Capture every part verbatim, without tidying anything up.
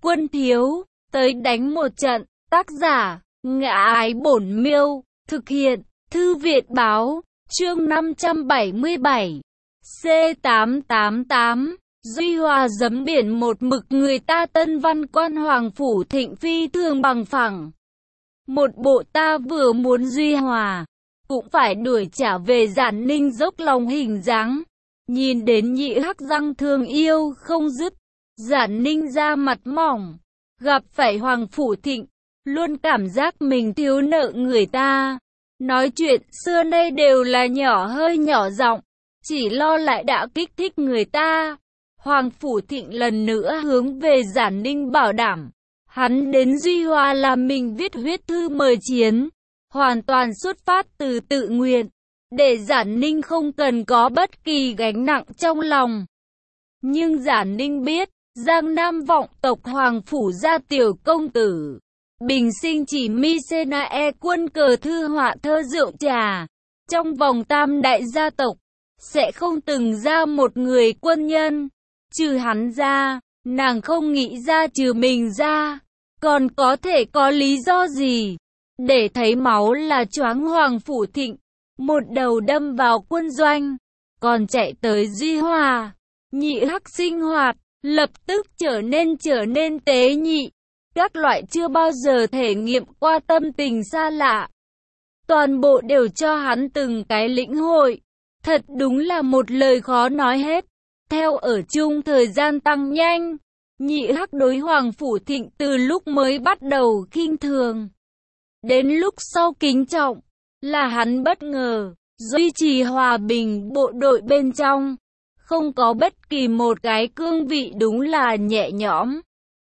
Quân thiếu, tới đánh một trận. Tác giả, Ngã Ái Bổn Miêu. Thực hiện, Thư Viện Báo. Chương năm trăm bảy mươi bảy. C tám tám tám. Duy Hòa giấm biển một mực người ta Tân Văn Quan Hoàng Phủ Thịnh phi thường bằng phẳng. Một bộ ta vừa muốn Duy Hòa, cũng phải đuổi trả về Giản Ninh dốc lòng hình dáng. Nhìn đến Nhị Hắc răng thương yêu không dứt, Giản Ninh da mặt mỏng, gặp phải Hoàng Phủ Thịnh, luôn cảm giác mình thiếu nợ người ta. Nói chuyện xưa nay đều là nhỏ hơi nhỏ giọng, chỉ lo lại đã kích thích người ta. Hoàng Phủ Thịnh lần nữa hướng về Giản Ninh bảo đảm, hắn đến Duy Hòa là mình viết huyết thư mời chiến, hoàn toàn xuất phát từ tự nguyện, để Giản Ninh không cần có bất kỳ gánh nặng trong lòng. Nhưng Giản Ninh biết, Giang Nam vọng tộc Hoàng Phủ gia tiểu công tử, bình sinh chỉ Mycenae quân cờ thư họa thơ rượu trà, trong vòng tam đại gia tộc, sẽ không từng ra một người quân nhân. Trừ hắn ra, nàng không nghĩ ra trừ mình ra, còn có thể có lý do gì? Để thấy máu là choáng Hoàng Phủ Thịnh, một đầu đâm vào quân doanh, còn chạy tới Duy Hòa. Nhị Hắc sinh hoạt, lập tức trở nên trở nên tế nhị. Các loại chưa bao giờ thể nghiệm qua tâm tình xa lạ, toàn bộ đều cho hắn từng cái lĩnh hội. Thật đúng là một lời khó nói hết. Theo ở chung thời gian tăng nhanh, Nhị Hắc đối Hoàng Phủ Thịnh từ lúc mới bắt đầu khinh thường, đến lúc sau kính trọng, là hắn bất ngờ, duy trì hòa bình bộ đội bên trong, không có bất kỳ một cái cương vị đúng là nhẹ nhõm.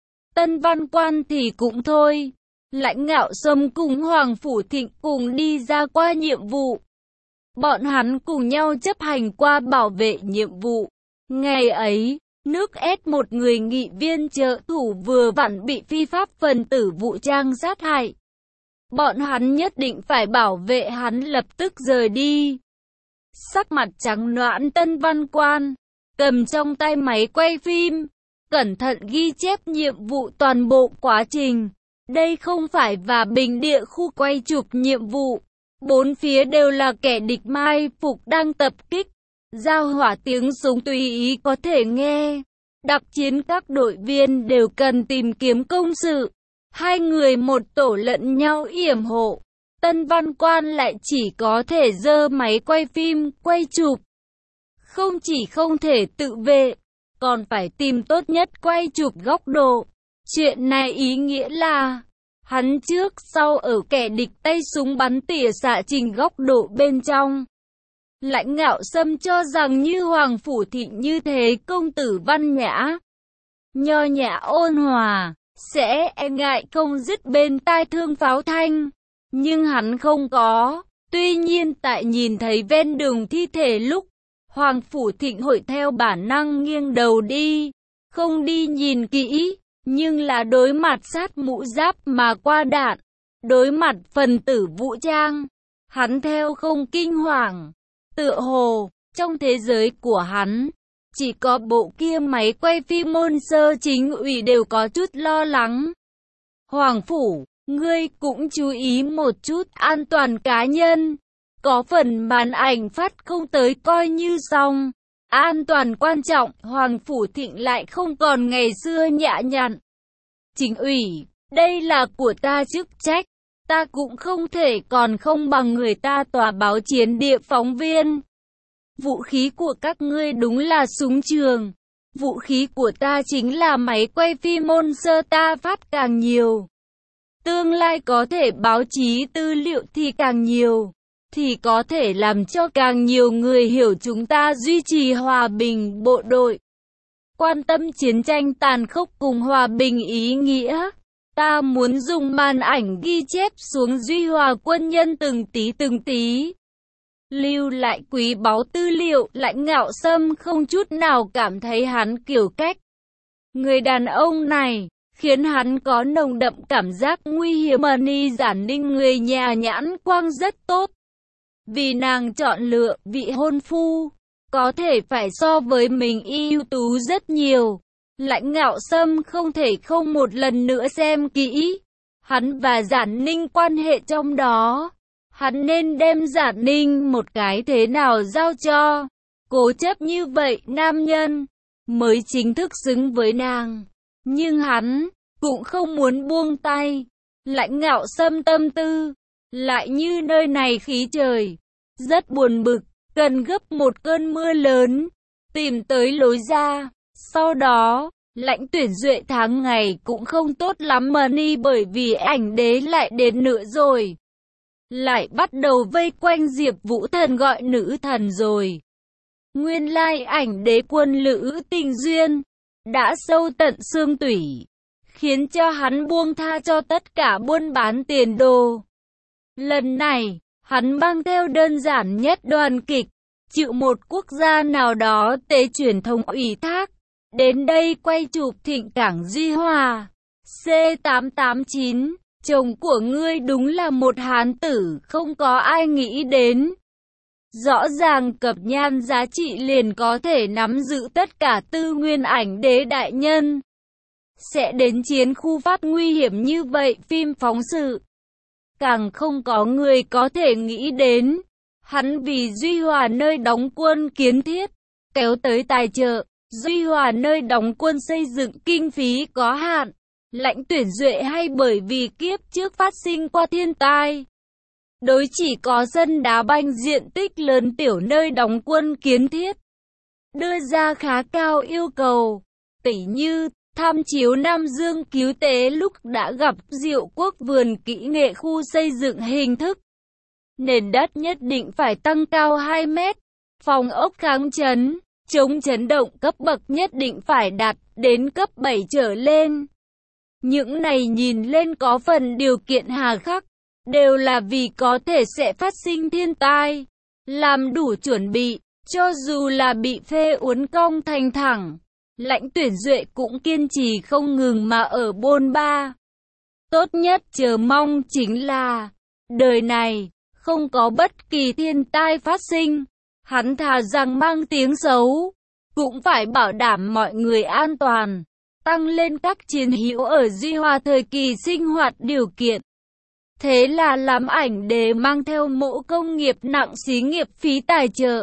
Tân Văn Quan thì cũng thôi, Lãnh Ngạo Sâm cùng Hoàng Phủ Thịnh cùng đi ra qua nhiệm vụ. Bọn hắn cùng nhau chấp hành qua bảo vệ nhiệm vụ. Ngày ấy, nước ét một người nghị viên trợ thủ vừa vặn bị phi pháp phần tử vũ trang sát hại. Bọn hắn nhất định phải bảo vệ hắn lập tức rời đi. Sắc mặt trắng nõn Tân Văn Quan, cầm trong tay máy quay phim, cẩn thận ghi chép nhiệm vụ toàn bộ quá trình. Đây không phải và bình địa khu quay chụp nhiệm vụ. Bốn phía đều là kẻ địch mai phục đang tập kích. Giao hỏa tiếng súng tùy ý có thể nghe. Đặc chiến các đội viên đều cần tìm kiếm công sự. Hai người một tổ lẫn nhau yểm hộ. Tân Văn Quan lại chỉ có thể giơ máy quay phim, quay chụp. Không chỉ không thể tự vệ, còn phải tìm tốt nhất quay chụp góc độ. Chuyện này ý nghĩa là hắn trước sau ở kẻ địch tay súng bắn tỉa xạ trình góc độ bên trong. Lãnh Ngạo Sâm cho rằng như Hoàng Phủ Thịnh như thế công tử văn nhã, nho nhã ôn hòa, sẽ e ngại không dứt bên tai thương pháo thanh. Nhưng hắn không có. Tuy nhiên tại nhìn thấy ven đường thi thể lúc, Hoàng Phủ Thịnh hội theo bản năng nghiêng đầu đi, không đi nhìn kỹ, nhưng là đối mặt sát mũ giáp mà qua đạn, đối mặt phần tử vũ trang, hắn theo không kinh hoàng. Tựa hồ, trong thế giới của hắn, chỉ có bộ kia máy quay phim môn sơ chính ủy đều có chút lo lắng. Hoàng Phủ, ngươi cũng chú ý một chút an toàn cá nhân. Có phần màn ảnh phát không tới coi như xong. An toàn quan trọng, Hoàng Phủ Thịnh lại không còn ngày xưa nhã nhặn. Chính ủy, đây là của ta chức trách. Ta cũng không thể còn không bằng người ta tòa báo chiến địa phóng viên. Vũ khí của các ngươi đúng là súng trường. Vũ khí của ta chính là máy quay phim môn sơ ta phát càng nhiều. Tương lai có thể báo chí tư liệu thì càng nhiều. Thì có thể làm cho càng nhiều người hiểu chúng ta duy trì hòa bình bộ đội. Quan tâm chiến tranh tàn khốc cùng hòa bình ý nghĩa. Ta muốn dùng màn ảnh ghi chép xuống Duy Hòa quân nhân từng tí từng tí. Lưu lại quý báu tư liệu. Lãnh Ngạo Sâm không chút nào cảm thấy hắn kiểu cách. Người đàn ông này khiến hắn có nồng đậm cảm giác nguy hiểm. Ni Giản Ninh người nhà nhãn quang rất tốt. Vì nàng chọn lựa vị hôn phu, có thể phải so với mình ưu tú rất nhiều. Lãnh Ngạo Sâm không thể không một lần nữa xem kỹ hắn và Giản Ninh quan hệ trong đó. Hắn nên đem Giản Ninh một cái thế nào giao cho. Cố chấp như vậy nam nhân mới chính thức xứng với nàng. Nhưng hắn cũng không muốn buông tay. Lãnh Ngạo Sâm tâm tư lại như nơi này khí trời rất buồn bực, cần gấp một cơn mưa lớn tìm tới lối ra. Sau đó Lãnh Tuyển Duệ tháng ngày cũng không tốt lắm mà ni, bởi vì ảnh đế lại đến nữa rồi. Lại bắt đầu vây quanh Diệp Vũ Thần gọi nữ thần rồi. Nguyên lai ảnh đế quân lữ tình duyên đã sâu tận xương tủy, khiến cho hắn buông tha cho tất cả buôn bán tiền đồ. Lần này, hắn mang theo đơn giản nhất đoàn kịch, chịu một quốc gia nào đó tế truyền thông ủy thác, đến đây quay chụp Thịnh Cảng Duy Hòa. C tám tám chín, chồng của ngươi đúng là một hán tử không có ai nghĩ đến. Rõ ràng cập nhan giá trị liền có thể nắm giữ tất cả tư nguyên ảnh đế đại nhân. Sẽ đến chiến khu phát nguy hiểm như vậy phim phóng sự. Càng không có người có thể nghĩ đến. Hắn vì Duy Hòa nơi đóng quân kiến thiết, kéo tới tài trợ. Duy Hòa nơi đóng quân xây dựng kinh phí có hạn. Lãnh Tuyển Duệ hay bởi vì kiếp trước phát sinh qua thiên tai. Đối chỉ có sân đá banh diện tích lớn tiểu nơi đóng quân kiến thiết. Đưa ra khá cao yêu cầu. Tỉ như tham chiếu Nam Dương cứu tế lúc đã gặp Diệu Quốc vườn kỹ nghệ khu xây dựng hình thức. Nền đất nhất định phải tăng cao hai mét. Phòng ốc kháng chấn, chống chấn động cấp bậc nhất định phải đạt đến cấp bảy trở lên. Những này nhìn lên có phần điều kiện hà khắc, đều là vì có thể sẽ phát sinh thiên tai. Làm đủ chuẩn bị, cho dù là bị phê uốn cong thành thẳng. Lãnh Tuyển Duệ cũng kiên trì không ngừng mà ở bôn ba. Tốt nhất chờ mong chính là đời này không có bất kỳ thiên tai phát sinh. Hắn thà rằng mang tiếng xấu, cũng phải bảo đảm mọi người an toàn, tăng lên các chiến hữu ở Duy Hòa thời kỳ sinh hoạt điều kiện. Thế là làm ảnh đế mang theo mẫu công nghiệp nặng xí nghiệp phí tài trợ.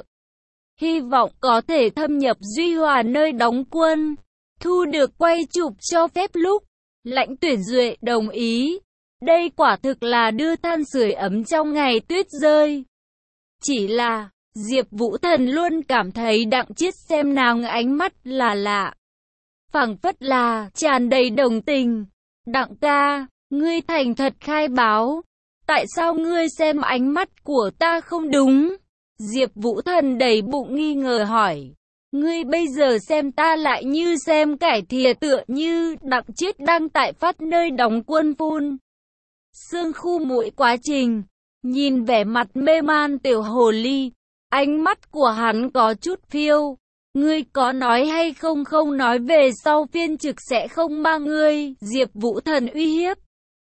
Hy vọng có thể thâm nhập Duy Hòa nơi đóng quân, thu được quay chụp cho phép lúc. Lãnh Tuyển Duệ đồng ý. Đây quả thực là đưa than sưởi ấm trong ngày tuyết rơi. Chỉ là Diệp Vũ Thần luôn cảm thấy Đặng Chiết xem nàng ánh mắt là lạ. Phảng phất là tràn đầy đồng tình. Đặng ca, ngươi thành thật khai báo. Tại sao ngươi xem ánh mắt của ta không đúng? Diệp Vũ Thần đầy bụng nghi ngờ hỏi. Ngươi bây giờ xem ta lại như xem cải thìa, tựa như Đặng Chiết đang tại phát nơi đóng quân phun xương khu mũi quá trình. Nhìn vẻ mặt mê man tiểu hồ ly, ánh mắt của hắn có chút phiêu. Ngươi có nói hay không không nói về sau phiên trực sẽ không mang ngươi? Diệp Vũ Thần uy hiếp.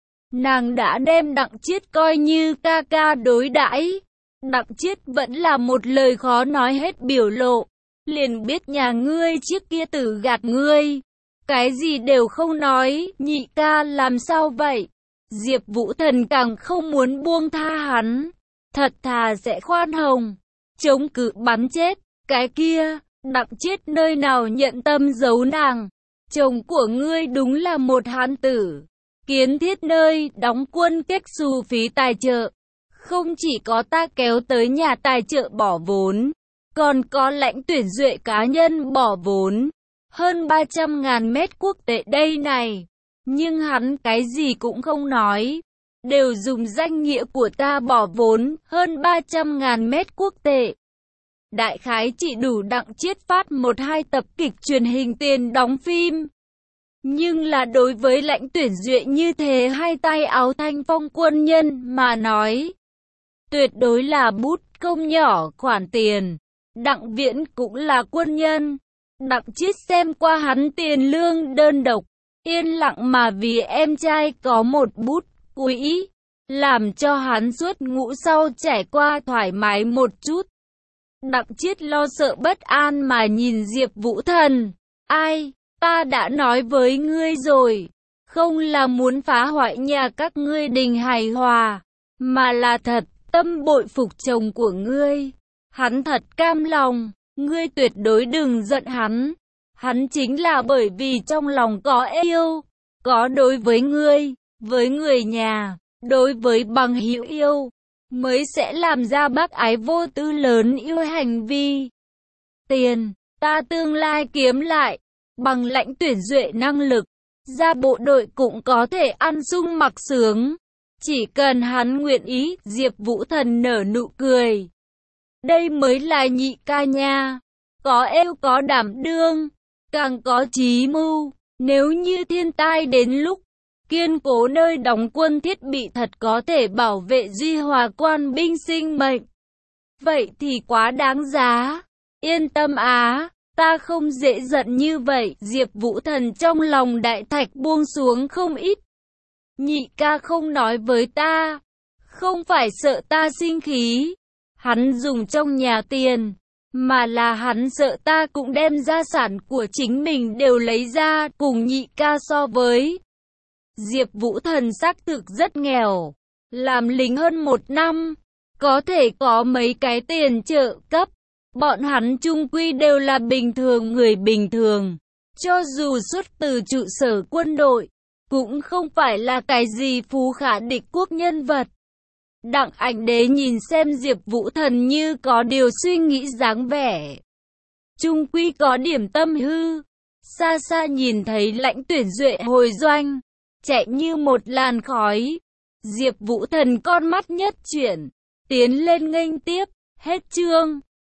Nàng đã đem Đặng Chiết coi như ca ca đối đãi. Đặng Chiết vẫn là một lời khó nói hết biểu lộ. Liền biết nhà ngươi trước kia tử gạt ngươi. Cái gì đều không nói. Nhị ca làm sao vậy? Diệp Vũ Thần càng không muốn buông tha hắn. Thật thà sẽ khoan hồng, chống cự bắn chết. Cái kia, Đặng Chiết nơi nào nhận tâm giấu nàng. Chồng của ngươi đúng là một hán tử. Kiến thiết nơi đóng quân kết xù phí tài trợ. Không chỉ có ta kéo tới nhà tài trợ bỏ vốn, còn có Lãnh Tuyển Duệ cá nhân bỏ vốn. Hơn ba trăm ngàn mét quốc tệ đây này. Nhưng hắn cái gì cũng không nói. Đều dùng danh nghĩa của ta bỏ vốn hơn ba trăm ngàn mét quốc tệ. Đại khái chỉ đủ Đặng Chiết phát một hai tập kịch truyền hình tiền đóng phim. Nhưng là đối với Lãnh Tuyển Duệ như thế hai tay áo thanh phong quân nhân mà nói, tuyệt đối là bút công nhỏ khoản tiền. Đặng Viễn cũng là quân nhân. Đặng Chiết xem qua hắn tiền lương đơn độc, yên lặng mà vì em trai có một bút quỹ, làm cho hắn suốt ngũ sau trải qua thoải mái một chút. Đặng Chiết lo sợ bất an mà nhìn Diệp Vũ Thần. Ai, Ta đã nói với ngươi rồi, không là muốn phá hoại nhà các ngươi đình hài hòa, mà là thật tâm bội phục chồng của ngươi. Hắn thật cam lòng, ngươi tuyệt đối đừng giận hắn. Hắn chính là bởi vì trong lòng có yêu, có đối với ngươi, với người nhà, đối với bằng hữu yêu, mới sẽ làm ra bác ái vô tư lớn yêu hành vi. Tiền, ta tương lai kiếm lại, bằng lãnh tuyển duệ năng lực, ra bộ đội cũng có thể ăn sung mặc sướng. Chỉ cần hắn nguyện ý, Diệp Vũ Thần nở nụ cười. Đây mới là nhị ca nha, có eo có đảm đương, càng có chí mưu. Nếu như thiên tai đến lúc, kiên cố nơi đóng quân thiết bị thật có thể bảo vệ Duy Hòa quan binh sinh mệnh. Vậy thì quá đáng giá. Yên tâm á, ta không dễ giận như vậy. Diệp Vũ Thần trong lòng đại thạch buông xuống không ít. Nhị ca không nói với ta, không phải sợ ta sinh khí, hắn dùng trong nhà tiền, mà là hắn sợ ta cũng đem gia sản của chính mình đều lấy ra cùng nhị ca so với. Diệp Vũ Thần xác thực rất nghèo, làm lính hơn một năm, có thể có mấy cái tiền trợ cấp. Bọn hắn chung quy đều là bình thường người bình thường, cho dù xuất từ trụ sở quân đội, cũng không phải là cái gì phú khả địch quốc nhân vật. Đặng Ảnh Đế nhìn xem Diệp Vũ Thần như có điều suy nghĩ dáng vẻ. Chung quy có điểm tâm hư, xa xa nhìn thấy lãnh tuyển duệ hồi doanh, chạy như một làn khói. Diệp Vũ Thần con mắt nhất chuyển, tiến lên nghênh tiếp, hết chương.